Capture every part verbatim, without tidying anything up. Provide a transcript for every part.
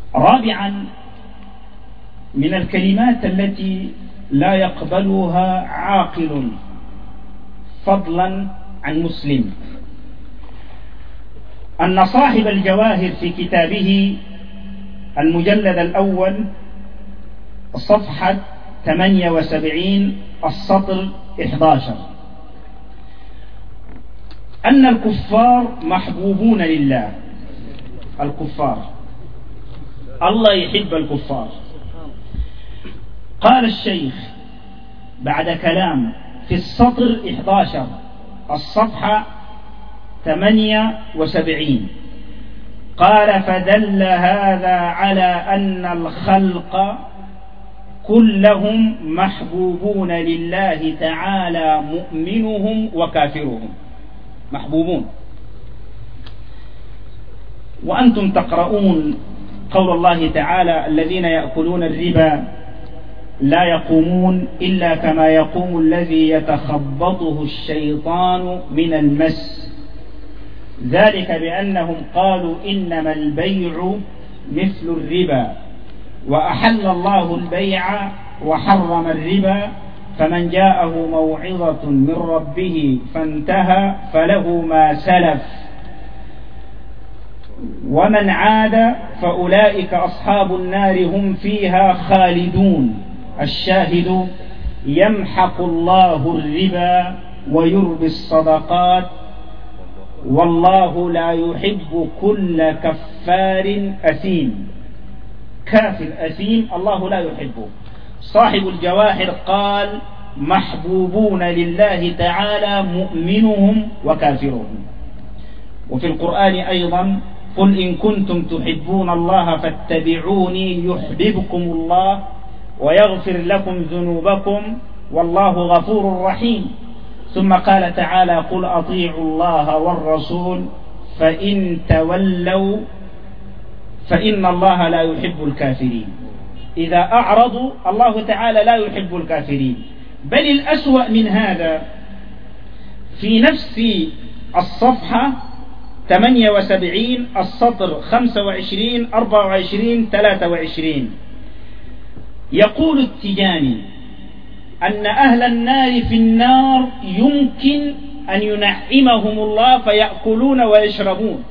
رابعا، من الكلمات التي لا يقبلها عاقل فضلا عن مسلم أن صاحب الجواهر في كتابه المجلد الأول الصفحة ثمانية وسبعين السطر أحد عشر أن الكفار محبوبون لله. الكفار الله يحب الكفار. قال الشيخ بعد كلام في السطر أحد عشر الصفحة ثمانية وسبعين قال: فدل هذا على أن الخلق كلهم محبوبون لله تعالى، مؤمنهم وكافرهم محبوبون. وأنتم تقرؤون قول الله تعالى: الذين يأكلون الربا لا يقومون إلا كما يقوم الذي يتخبطه الشيطان من المس، ذلك بأنهم قالوا إنما البيع مثل الربا وأحل الله البيع وحرم الربا، فمن جاءه موعظة من ربه فانتهى فله ما سلف ومن عاد فأولئك أصحاب النار هم فيها خالدون. الشاهد: يمحق الله الربا ويربي الصدقات والله لا يحب كل كفار أثيم. كافر أثيم الله لا يحبه. صاحب الجواهر قال: محبوبون لله تعالى مؤمنهم وكافرهم. وفي القرآن أيضا: قل إن كنتم تحبون الله فاتبعوني يحببكم الله ويغفر لكم ذنوبكم والله غفور رحيم. ثم قال تعالى: قل أطيعوا الله والرسول فإن تولوا فإن الله لا يحب الكافرين. إذا أعرضوا الله تعالى لا يحب الكافرين. بل الأسوأ من هذا في نفس الصفحة ثمانية وسبعين السطر خمسة وعشرين أربعة وعشرين ثلاثة وعشرين يقول التجاني أن أهل النار في النار يمكن أن ينعمهم الله فيأكلون ويشربون.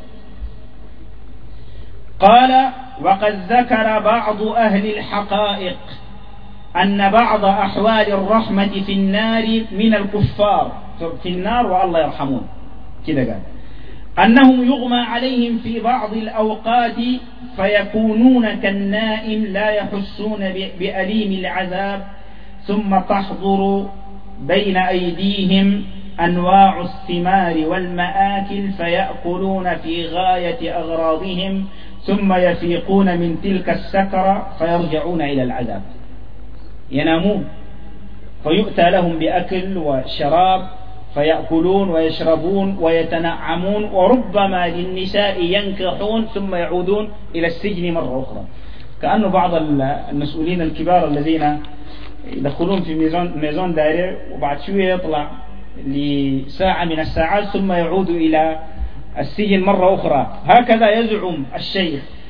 قال: وقد ذكر بعض أهل الحقائق أن بعض أحوال الرحمة في النار من الكفار في النار والله يرحمون كده قال أنهم يغمى عليهم في بعض الأوقات فيكونون كالنائم لا يحسون بأليم العذاب، ثم تحضر بين أيديهم أنواع الثمار والمآكل فيأكلون في غاية أغراضهم، ثم يفيقون من تلك السكرة فيرجعون إلى العذاب. ينامون فيؤتى لهم بأكل وشراب فيأكلون ويشربون ويتنعمون، وربما للنساء ينكحون ثم يعودون إلى السجن مرة أخرى. كأنه بعض المسؤولين الكبار الذين يدخلون في ميزون, ميزون دائرة وبعد شوية يطلع لساعة من الساعات ثم يعود إلى السجن مرة أخرى. هكذا يزعم الشيخ